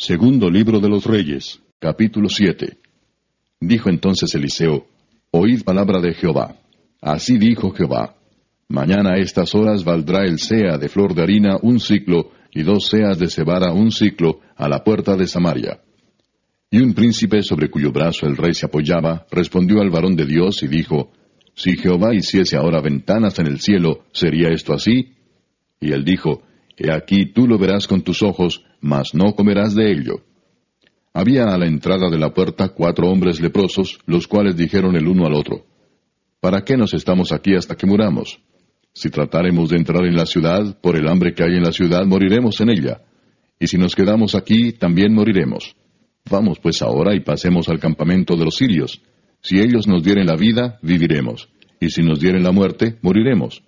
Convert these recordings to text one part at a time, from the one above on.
Segundo libro de los Reyes, capítulo 7. Dijo entonces Eliseo: Oíd palabra de Jehová. Así dijo Jehová: Mañana a estas horas valdrá el seah de flor de harina un siclo, y 2 seas de cebada un siclo, a la puerta de Samaria. Y un príncipe sobre cuyo brazo el rey se apoyaba, respondió al varón de Dios y dijo: Si Jehová hiciese ahora ventanas en el cielo, ¿sería esto así? Y él dijo: He aquí tú lo verás con tus ojos, mas no comerás de ello. Había a la entrada de la puerta 4 hombres leprosos, los cuales dijeron el uno al otro: ¿Para qué nos estamos aquí hasta que muramos? Si tratáremos de entrar en la ciudad, por el hambre que hay en la ciudad moriremos en ella. Y si nos quedamos aquí, también moriremos. Vamos pues ahora y pasemos al campamento de los sirios. Si ellos nos dieren la vida, viviremos. Y si nos dieren la muerte, moriremos.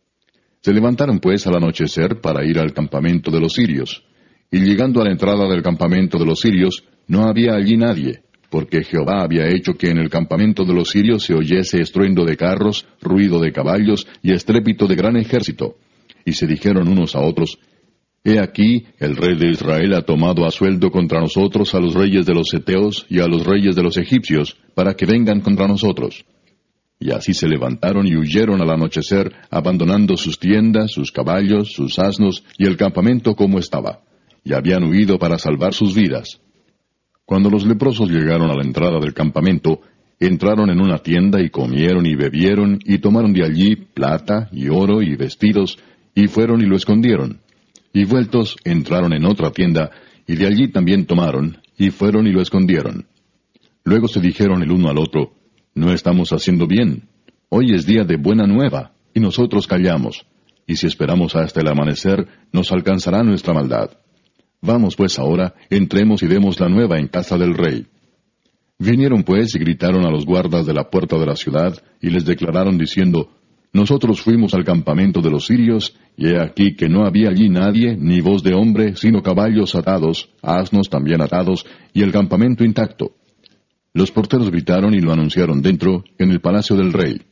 Se levantaron pues al anochecer para ir al campamento de los sirios. Y llegando a la entrada del campamento de los sirios, no había allí nadie, porque Jehová había hecho que en el campamento de los sirios se oyese estruendo de carros, ruido de caballos y estrépito de gran ejército. Y se dijeron unos a otros: He aquí, el rey de Israel ha tomado a sueldo contra nosotros a los reyes de los heteos y a los reyes de los egipcios, para que vengan contra nosotros. Y así se levantaron y huyeron al anochecer, abandonando sus tiendas, sus caballos, sus asnos y el campamento como estaba. Y habían huido para salvar sus vidas. Cuando los leprosos llegaron a la entrada del campamento, entraron en una tienda y comieron y bebieron y tomaron de allí plata y oro y vestidos, y fueron y lo escondieron. Y vueltos entraron en otra tienda, y de allí también tomaron, y fueron y lo escondieron. Luego se dijeron el uno al otro: No estamos haciendo bien. Hoy es día de buena nueva, y nosotros callamos. Y si esperamos hasta el amanecer, nos alcanzará nuestra maldad. Vamos pues ahora, entremos y demos la nueva en casa del rey. Vinieron pues y gritaron a los guardas de la puerta de la ciudad, y les declararon diciendo: Nosotros fuimos al campamento de los sirios, y he aquí que no había allí nadie, ni voz de hombre, sino caballos atados, asnos también atados, y el campamento intacto. Los porteros gritaron y lo anunciaron dentro, en el palacio del rey.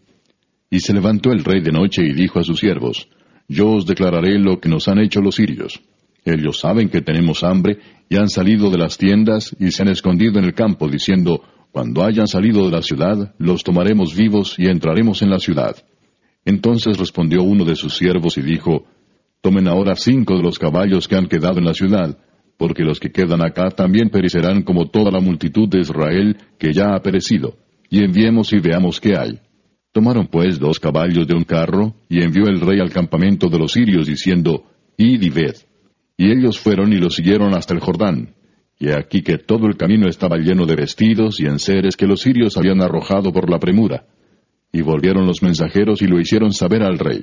Y se levantó el rey de noche y dijo a sus siervos: Yo os declararé lo que nos han hecho los sirios. Ellos saben que tenemos hambre, y han salido de las tiendas, y se han escondido en el campo, diciendo: Cuando hayan salido de la ciudad, los tomaremos vivos, y entraremos en la ciudad. Entonces respondió uno de sus siervos y dijo: Tomen ahora 5 de los caballos que han quedado en la ciudad, porque los que quedan acá también perecerán como toda la multitud de Israel que ya ha perecido, y enviemos y veamos qué hay. Tomaron pues 2 caballos de un carro, y envió el rey al campamento de los sirios, diciendo: Id y ved. Y ellos fueron y lo siguieron hasta el Jordán. Y aquí que todo el camino estaba lleno de vestidos y enseres que los sirios habían arrojado por la premura. Y volvieron los mensajeros y lo hicieron saber al rey.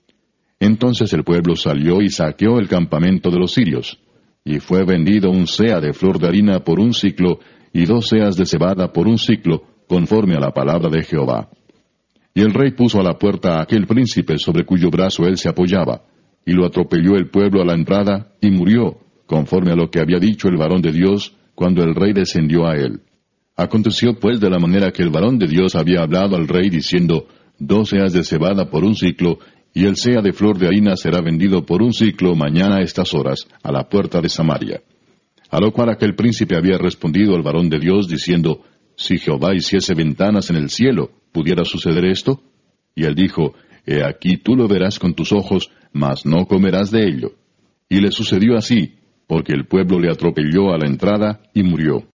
Entonces el pueblo salió y saqueó el campamento de los sirios. Y fue vendido un seah de flor de harina por un siclo, y 2 seas de cebada por un siclo, conforme a la palabra de Jehová. Y el rey puso a la puerta a aquel príncipe sobre cuyo brazo él se apoyaba, y lo atropelló el pueblo a la entrada, y murió, conforme a lo que había dicho el varón de Dios, cuando el rey descendió a él. Aconteció pues de la manera que el varón de Dios había hablado al rey, diciendo: 2 seas de cebada por un siclo, y el seah de flor de harina será vendido por un siclo mañana a estas horas, a la puerta de Samaria. A lo cual aquel príncipe había respondido al varón de Dios, diciendo: Si Jehová hiciese ventanas en el cielo, ¿pudiera suceder esto? Y él dijo: He aquí tú lo verás con tus ojos, mas no comerás de ello. Y le sucedió así, porque el pueblo le atropelló a la entrada, y murió.